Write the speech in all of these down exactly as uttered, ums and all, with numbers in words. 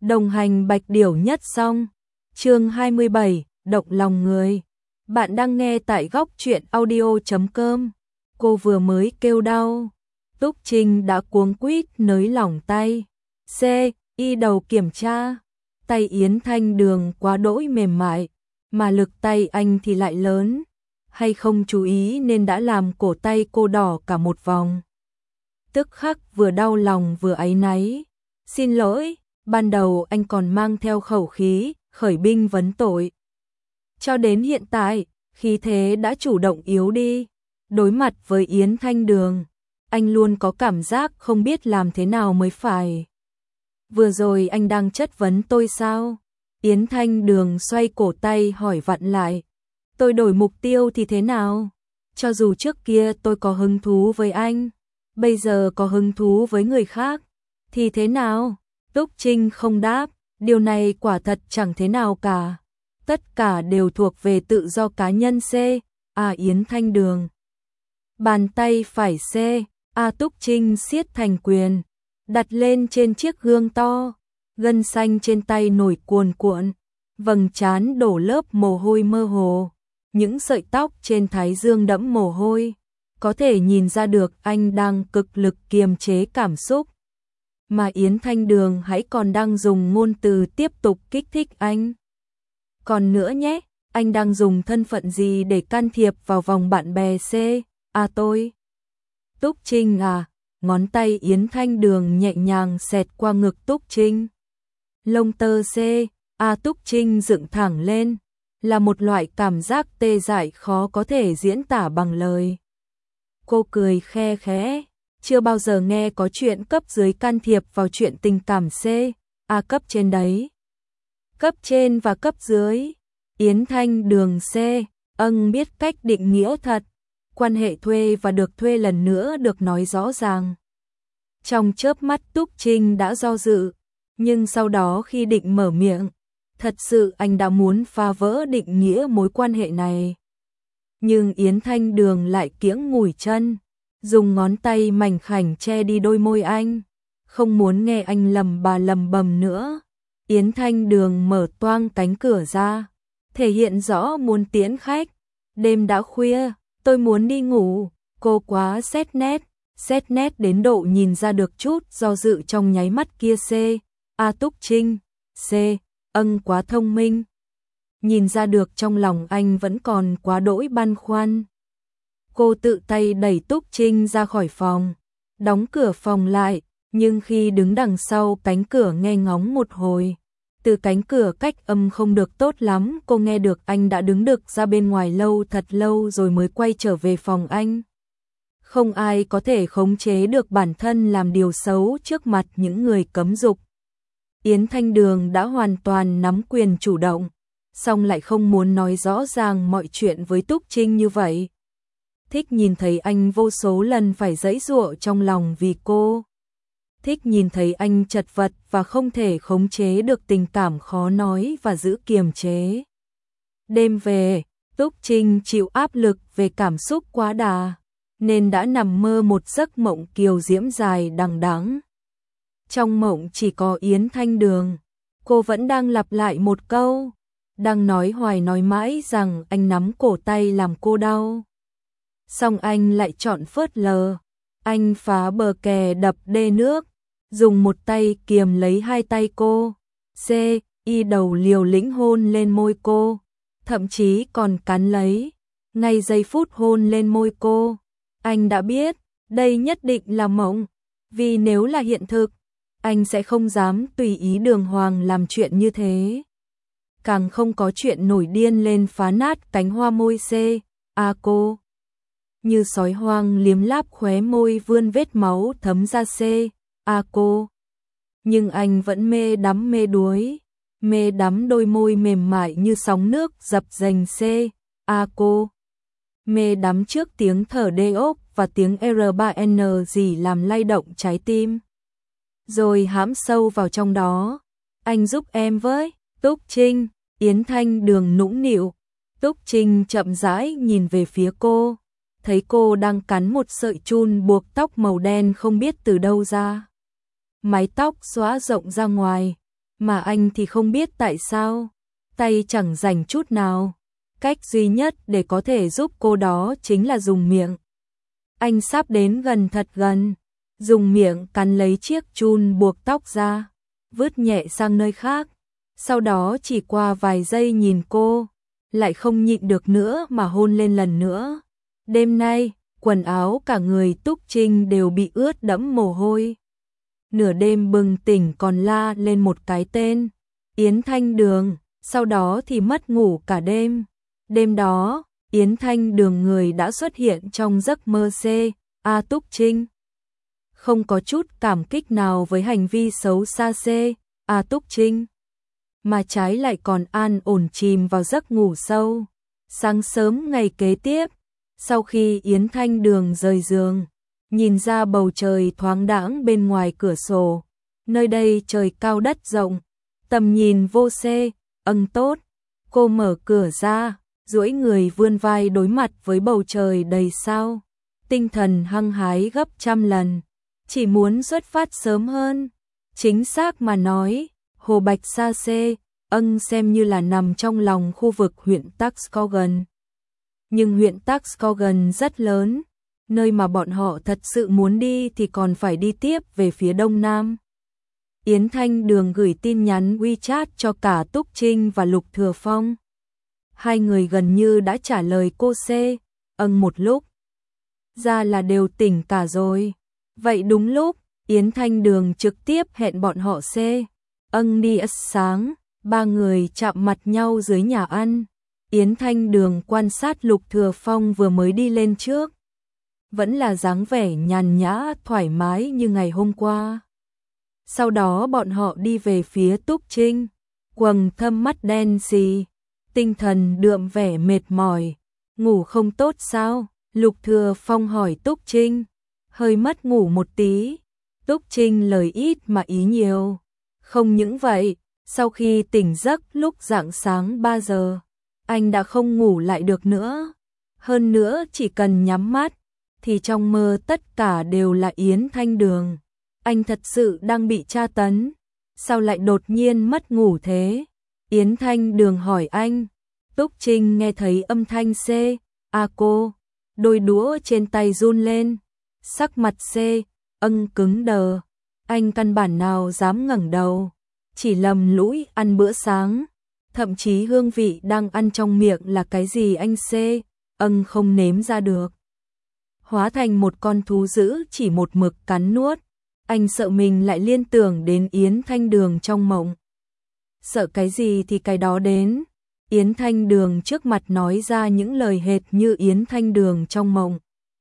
Đồng hành Bạch Điểu nhất xong. Chương hai mươi bảy, động lòng người. Bạn đang nghe tại góc truyện audio chấm com. Cô vừa mới kêu đau, Túc Trinh đã cuống quýt nới lỏng tay. C, y đầu kiểm tra. Tay Yến Thanh Đường quá đỗi mềm mại, mà lực tay anh thì lại lớn, hay không chú ý nên đã làm cổ tay cô đỏ cả một vòng. Tức khắc vừa đau lòng vừa áy náy. Xin lỗi, ban đầu anh còn mang theo khẩu khí, khởi binh vấn tội. Cho đến hiện tại, khí thế đã chủ động yếu đi. Đối mặt với Yến Thanh Đường, anh luôn có cảm giác không biết làm thế nào mới phải. Vừa rồi anh đang chất vấn tôi sao? Yến Thanh Đường xoay cổ tay hỏi vặn lại. Tôi đổi mục tiêu thì thế nào? Cho dù trước kia tôi có hứng thú với anh, bây giờ có hứng thú với người khác, thì thế nào? Túc Trinh không đáp, điều này quả thật chẳng thế nào cả. Tất cả đều thuộc về tự do cá nhân C. À Yến Thanh Đường. Bàn tay phải C. À Túc Trinh siết thành quyền, đặt lên trên chiếc gương to, gân xanh trên tay nổi cuồn cuộn, vầng trán đổ lớp mồ hôi mơ hồ, những sợi tóc trên thái dương đẫm mồ hôi, có thể nhìn ra được anh đang cực lực kiềm chế cảm xúc. Mà Yến Thanh Đường hãy còn đang dùng ngôn từ tiếp tục kích thích anh. Còn nữa nhé, anh đang dùng thân phận gì để can thiệp vào vòng bạn bè C. À tôi. Túc Trinh à, ngón tay Yến Thanh Đường nhẹ nhàng xẹt qua ngực Túc Trinh. Lông tơ C. À Túc Trinh dựng thẳng lên, là một loại cảm giác tê dại khó có thể diễn tả bằng lời. Cô cười khe khẽ, chưa bao giờ nghe có chuyện cấp dưới can thiệp vào chuyện tình cảm C. À cấp trên đấy. Cấp trên và cấp dưới. Yến Thanh Đường C. Âng biết cách định nghĩa thật. Quan hệ thuê và được thuê lần nữa được nói rõ ràng. Trong chớp mắt Túc Trinh đã do dự, nhưng sau đó khi định mở miệng, thật sự anh đã muốn phá vỡ định nghĩa mối quan hệ này. Nhưng Yến Thanh Đường lại kiễng ngủi chân, dùng ngón tay mảnh khảnh che đi đôi môi anh, không muốn nghe anh lầm bà lầm bầm nữa. Yến Thanh Đường mở toang cánh cửa ra, thể hiện rõ muốn tiễn khách. Đêm đã khuya, tôi muốn đi ngủ. Cô quá xét nét, xét nét đến độ nhìn ra được chút do dự trong nháy mắt kia C. À Túc Trinh, C. Âng quá thông minh. Nhìn ra được trong lòng anh vẫn còn quá đỗi băn khoăn. Cô tự tay đẩy Túc Trinh ra khỏi phòng, đóng cửa phòng lại, nhưng khi đứng đằng sau cánh cửa nghe ngóng một hồi, từ cánh cửa cách âm không được tốt lắm, cô nghe được anh đã đứng đực ra bên ngoài lâu thật lâu rồi mới quay trở về phòng anh. Không ai có thể khống chế được bản thân làm điều xấu trước mặt những người cấm dục. Yến Thanh Đường đã hoàn toàn nắm quyền chủ động, song lại không muốn nói rõ ràng mọi chuyện với Túc Trinh như vậy. Thích nhìn thấy anh vô số lần phải giãy giụa trong lòng vì cô. Thích nhìn thấy anh chật vật và không thể khống chế được tình cảm khó nói và giữ kiềm chế. Đêm về, Túc Trinh chịu áp lực về cảm xúc quá đà, nên đã nằm mơ một giấc mộng kiều diễm dài đằng đẵng. Trong mộng chỉ có Yến Thanh Đường, cô vẫn đang lặp lại một câu, đang nói hoài nói mãi rằng anh nắm cổ tay làm cô đau. Xong anh lại chọn phớt lờ, anh phá bờ kè đập đê nước, dùng một tay kiềm lấy hai tay cô. C. Y đầu liều lĩnh hôn lên môi cô, thậm chí còn cắn lấy. Ngay giây phút hôn lên môi cô, anh đã biết đây nhất định là mộng, vì nếu là hiện thực, anh sẽ không dám tùy ý đường hoàng làm chuyện như thế. Càng không có chuyện nổi điên lên phá nát cánh hoa môi C. À cô. Như sói hoang liếm láp khóe môi vươn vết máu thấm ra C. À cô. Nhưng anh vẫn mê đắm mê đuối, mê đắm đôi môi mềm mại như sóng nước dập dềnh C. À cô. Mê đắm trước tiếng thở đê ốc và tiếng R ba N gì làm lay động trái tim. Rồi hãm sâu vào trong đó. Anh giúp em với. Túc Trinh. Yến Thanh Đường nũng nịu. Túc Trinh chậm rãi nhìn về phía cô, thấy cô đang cắn một sợi chun buộc tóc màu đen không biết từ đâu ra. Mái tóc xõa rộng ra ngoài, mà anh thì không biết tại sao, tay chẳng rảnh chút nào. Cách duy nhất để có thể giúp cô đó chính là dùng miệng. Anh sắp đến gần thật gần, dùng miệng cắn lấy chiếc chun buộc tóc ra, vứt nhẹ sang nơi khác. Sau đó chỉ qua vài giây nhìn cô, lại không nhịn được nữa mà hôn lên lần nữa. Đêm nay, quần áo cả người Túc Trinh đều bị ướt đẫm mồ hôi. Nửa đêm bừng tỉnh còn la lên một cái tên, Yến Thanh Đường, sau đó thì mất ngủ cả đêm. Đêm đó, Yến Thanh Đường người đã xuất hiện trong giấc mơ C. A Túc Trinh không có chút cảm kích nào với hành vi xấu xa C. A Túc Trinh, mà trái lại còn an ổn chìm vào giấc ngủ sâu. Sáng sớm ngày kế tiếp, sau khi Yến Thanh Đường rời giường, nhìn ra bầu trời thoáng đãng bên ngoài cửa sổ, nơi đây trời cao đất rộng, tầm nhìn vô xê, âng tốt. Cô mở cửa ra, duỗi người vươn vai đối mặt với bầu trời đầy sao, tinh thần hăng hái gấp trăm lần, chỉ muốn xuất phát sớm hơn. Chính xác mà nói, Hồ Bạch Sa xê, âng xem như là nằm trong lòng khu vực huyện Taxcogan. Nhưng huyện Taxcogan rất lớn, nơi mà bọn họ thật sự muốn đi thì còn phải đi tiếp về phía đông nam. Yến Thanh Đường gửi tin nhắn WeChat cho cả Túc Trinh và Lục Thừa Phong. Hai người gần như đã trả lời cô C. Âng một lúc. Ra là đều tỉnh cả rồi. Vậy đúng lúc, Yến Thanh Đường trực tiếp hẹn bọn họ C. Âng đi ăn sáng, ba người chạm mặt nhau dưới nhà ăn. Yến Thanh Đường quan sát Lục Thừa Phong vừa mới đi lên trước. Vẫn là dáng vẻ nhàn nhã thoải mái như ngày hôm qua. Sau đó bọn họ đi về phía Túc Trinh, quầng thâm mắt đen xì, tinh thần đượm vẻ mệt mỏi. Ngủ không tốt sao? Lục Thừa Phong hỏi Túc Trinh. Hơi mất ngủ một tí. Túc Trinh lời ít mà ý nhiều. Không những vậy, sau khi tỉnh giấc lúc rạng sáng ba giờ, anh đã không ngủ lại được nữa. Hơn nữa chỉ cần nhắm mắt, thì trong mơ tất cả đều là Yến Thanh Đường. Anh thật sự đang bị tra tấn. Sao lại đột nhiên mất ngủ thế? Yến Thanh Đường hỏi anh. Túc Trinh nghe thấy âm thanh C. A cô. Đôi đũa trên tay run lên. Sắc mặt C. Âng cứng đờ. Anh căn bản nào dám ngẩng đầu. Chỉ lầm lũi ăn bữa sáng. Thậm chí hương vị đang ăn trong miệng là cái gì anh C. Âng không nếm ra được. Hóa thành một con thú dữ chỉ một mực cắn nuốt. Anh sợ mình lại liên tưởng đến Yến Thanh Đường trong mộng. Sợ cái gì thì cái đó đến. Yến Thanh Đường trước mặt nói ra những lời hệt như Yến Thanh Đường trong mộng.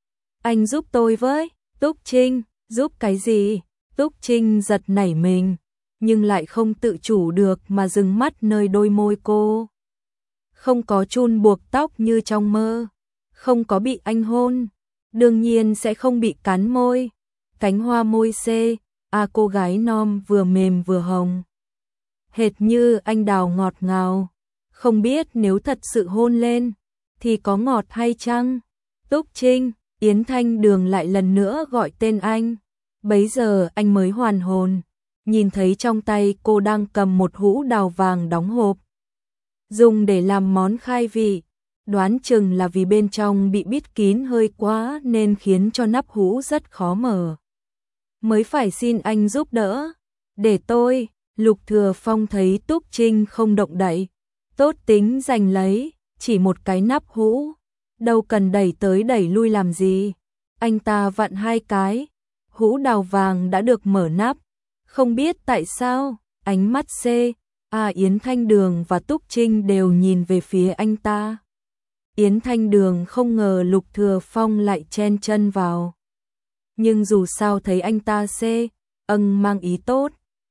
Anh giúp tôi với. Túc Trinh, giúp cái gì? Túc Trinh giật nảy mình, nhưng lại không tự chủ được mà dừng mắt nơi đôi môi cô. Không có chun buộc tóc như trong mơ, không có bị anh hôn, đương nhiên sẽ không bị cắn môi. Cánh hoa môi C. A cô gái non vừa mềm vừa hồng, hệt như anh đào ngọt ngào. Không biết nếu thật sự hôn lên thì có ngọt hay chăng? Túc Trinh, Yến Thanh Đường lại lần nữa gọi tên anh. Bấy giờ anh mới hoàn hồn, nhìn thấy trong tay cô đang cầm một hũ đào vàng đóng hộp, dùng để làm món khai vị. Đoán chừng là vì bên trong bị bít kín hơi quá nên khiến cho nắp hũ rất khó mở. Mới phải xin anh giúp đỡ. Để tôi. Lục Thừa Phong thấy Túc Trinh không động đậy, tốt tính giành lấy, chỉ một cái nắp hũ, đâu cần đẩy tới đẩy lui làm gì. Anh ta vặn hai cái, hũ đào vàng đã được mở nắp. Không biết tại sao, ánh mắt C. A Yến Thanh Đường và Túc Trinh đều nhìn về phía anh ta. Yến Thanh Đường không ngờ Lục Thừa Phong lại chen chân vào. Nhưng dù sao thấy anh ta C. Âng mang ý tốt,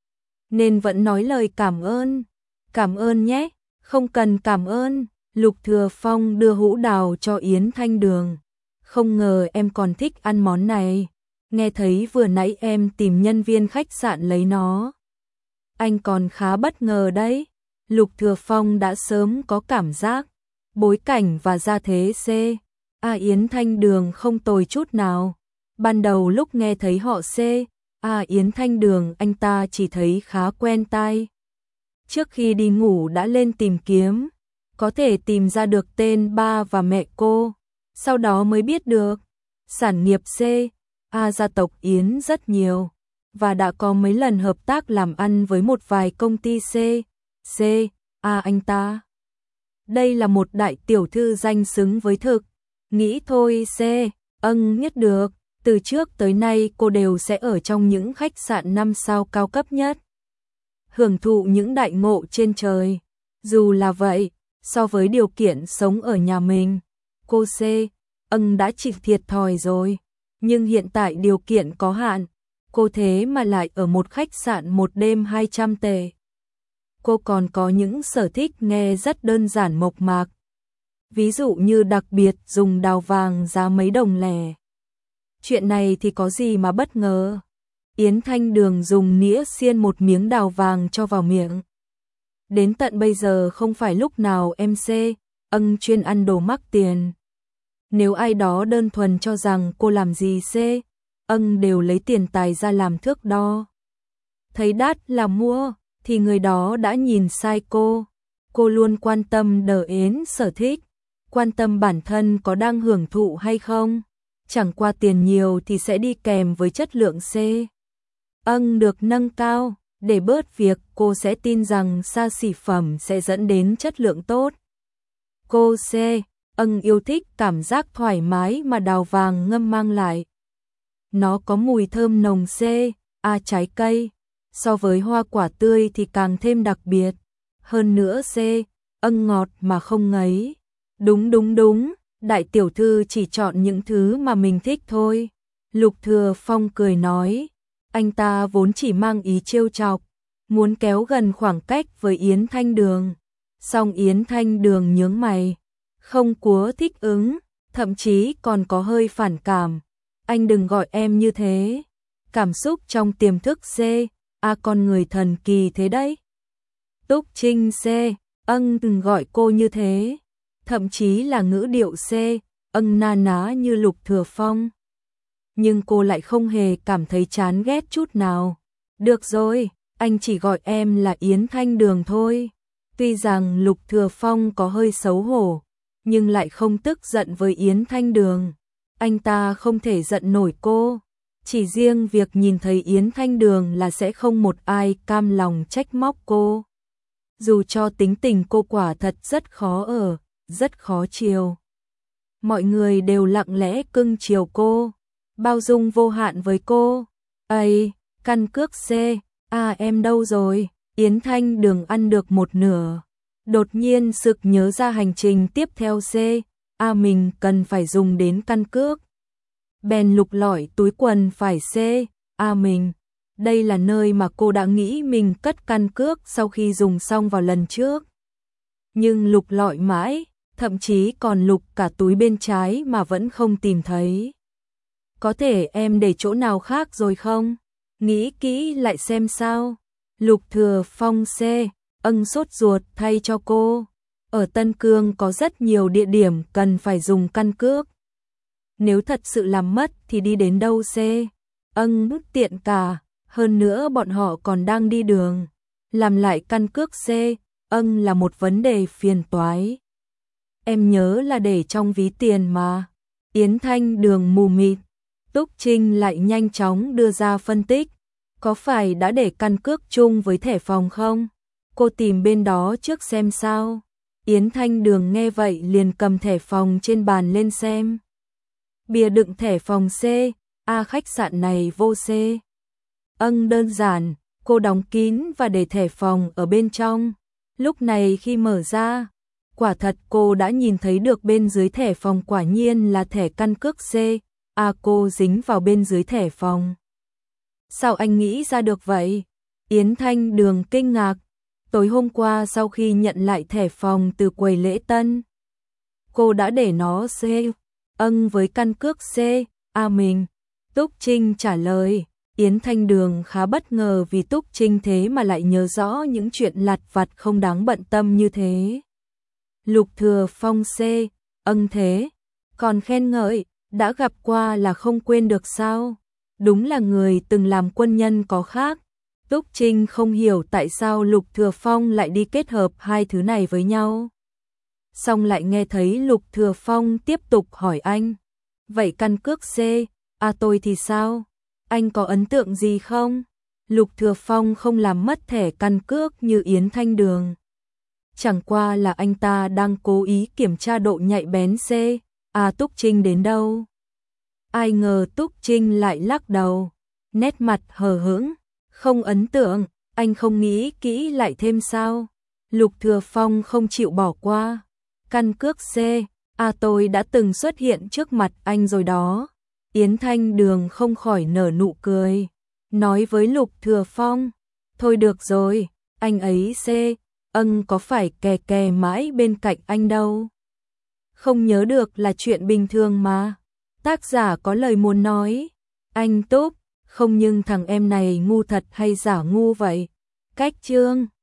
nên vẫn nói lời cảm ơn. Cảm ơn nhé. Không cần cảm ơn. Lục Thừa Phong đưa hũ đào cho Yến Thanh Đường. Không ngờ em còn thích ăn món này. Nghe thấy vừa nãy em tìm nhân viên khách sạn lấy nó. Anh còn khá bất ngờ đấy. Lục Thừa Phong đã sớm có cảm giác. Bối cảnh và gia thế C. A Yến Thanh Đường không tồi chút nào. Ban đầu lúc nghe thấy họ C. A Yến Thanh Đường anh ta chỉ thấy khá quen tai. trước khi đi ngủ đã lên tìm kiếm, có thể tìm ra được tên ba và mẹ cô, sau đó mới biết được sản nghiệp C, A gia tộc Yến rất nhiều và đã có mấy lần hợp tác làm ăn với một vài công ty C, C, A anh ta. Đây là một đại tiểu thư danh xứng với thực, nghĩ thôi C, âng nhất được, từ trước tới nay cô đều sẽ ở trong những khách sạn năm sao cao cấp nhất, hưởng thụ những đại ngộ trên trời. Dù là vậy, so với điều kiện sống ở nhà mình, cô C, âng đã chịu thiệt thòi rồi, nhưng hiện tại điều kiện có hạn, cô thế mà lại ở một khách sạn một đêm hai trăm tệ. Cô còn có những sở thích nghe rất đơn giản mộc mạc. Ví dụ như đặc biệt dùng đào vàng giá mấy đồng lẻ. Chuyện này thì có gì mà bất ngờ. Yến Thanh Đường dùng nĩa xiên một miếng đào vàng cho vào miệng. Đến tận bây giờ không phải lúc nào em C, âng chuyên ăn đồ mắc tiền. Nếu ai đó đơn thuần cho rằng cô làm gì C, âng đều lấy tiền tài ra làm thước đo. Thấy đắt là mua, thì người đó đã nhìn sai cô. Cô luôn quan tâm đờ ến sở thích, quan tâm bản thân có đang hưởng thụ hay không. Chẳng qua tiền nhiều thì sẽ đi kèm với chất lượng C, âng được nâng cao, để bớt việc cô sẽ tin rằng xa xỉ phẩm sẽ dẫn đến chất lượng tốt. Cô C, âng yêu thích cảm giác thoải mái mà đào vàng ngâm mang lại. Nó có mùi thơm nồng C, A trái cây, so với hoa quả tươi thì càng thêm đặc biệt. Hơn nữa C, âng ngọt mà không ngấy. Đúng đúng đúng, đại tiểu thư chỉ chọn những thứ mà mình thích thôi. Lục Thừa Phong cười nói, anh ta vốn chỉ mang ý trêu chọc, muốn kéo gần khoảng cách với Yến Thanh Đường. Song Yến Thanh Đường nhướng mày, không quá thích ứng, thậm chí còn có hơi phản cảm. Anh đừng gọi em như thế. Cảm xúc trong tiềm thức C, A con người thần kỳ thế đấy. Túc Trinh C, âng đừng gọi cô như thế. Thậm chí là ngữ điệu C, âng na ná như Lục Thừa Phong. Nhưng cô lại không hề cảm thấy chán ghét chút nào. Được rồi, anh chỉ gọi em là Yến Thanh Đường thôi. Tuy rằng Lục Thừa Phong có hơi xấu hổ, nhưng lại không tức giận với Yến Thanh Đường. Anh ta không thể giận nổi cô. Chỉ riêng việc nhìn thấy Yến Thanh Đường là sẽ không một ai cam lòng trách móc cô. Dù cho tính tình cô quả thật rất khó ở, rất khó chiều. Mọi người đều lặng lẽ cưng chiều cô, bao dung vô hạn với cô. Ây, căn cước C, à em đâu rồi? Yến Thanh Đường ăn được một nửa. Đột nhiên sực nhớ ra hành trình tiếp theo C, à mình cần phải dùng đến căn cước. Bèn lục lọi túi quần phải C, à mình. Đây là nơi mà cô đã nghĩ mình cất căn cước sau khi dùng xong vào lần trước. Nhưng lục lọi mãi, thậm chí còn lục cả túi bên trái mà vẫn không tìm thấy. Có thể em để chỗ nào khác rồi không? Nghĩ kỹ lại xem sao. Lục Thừa Phong C, âng sốt ruột thay cho cô. Ở Tân Cương có rất nhiều địa điểm cần phải dùng căn cước. Nếu thật sự làm mất thì đi đến đâu C, âng bất tiện cả. Hơn nữa bọn họ còn đang đi đường. Làm lại căn cước C, âng là một vấn đề phiền toái. Em nhớ là để trong ví tiền mà. Yến Thanh Đường mù mịt. Túc Trinh lại nhanh chóng đưa ra phân tích. Có phải đã để căn cước chung với thẻ phòng không? Cô tìm bên đó trước xem sao. Yến Thanh Đường nghe vậy liền cầm thẻ phòng trên bàn lên xem. Bìa đựng thẻ phòng C, à khách sạn này vô C. Âng đơn giản, cô đóng kín và để thẻ phòng ở bên trong. Lúc này khi mở ra, quả thật cô đã nhìn thấy được bên dưới thẻ phòng quả nhiên là thẻ căn cước C, à cô dính vào bên dưới thẻ phòng. Sao anh nghĩ ra được vậy? Yến Thanh Đường kinh ngạc. Tối hôm qua sau khi nhận lại thẻ phòng từ quầy lễ tân, cô đã để nó C, âng với căn cước C, à mình. Túc Trinh trả lời. Yến Thanh Đường khá bất ngờ vì Túc Trinh thế mà lại nhớ rõ những chuyện lặt vặt không đáng bận tâm như thế. Lục Thừa Phong C, âng thế, còn khen ngợi, đã gặp qua là không quên được sao? Đúng là người từng làm quân nhân có khác. Túc Trinh không hiểu tại sao Lục Thừa Phong lại đi kết hợp hai thứ này với nhau. Xong lại nghe thấy Lục Thừa Phong tiếp tục hỏi anh. Vậy căn cước C, à tôi thì sao? Anh có ấn tượng gì không? Lục Thừa Phong không làm mất thẻ căn cước như Yến Thanh Đường. Chẳng qua là anh ta đang cố ý kiểm tra độ nhạy bén C, à Túc Trinh đến đâu? Ai ngờ Túc Trinh lại lắc đầu, nét mặt hờ hững, không ấn tượng, anh không nghĩ kỹ lại thêm sao? Lục Thừa Phong không chịu bỏ qua. Căn cước C, à tôi đã từng xuất hiện trước mặt anh rồi đó. Yến Thanh Đường không khỏi nở nụ cười, nói với Lục Thừa Phong, thôi được rồi, anh ấy C, ân có phải kè kè mãi bên cạnh anh đâu. Không nhớ được là chuyện bình thường mà. Tác giả có lời muốn nói, anh Túc, không nhưng thằng em này ngu thật hay giả ngu vậy? Cách chương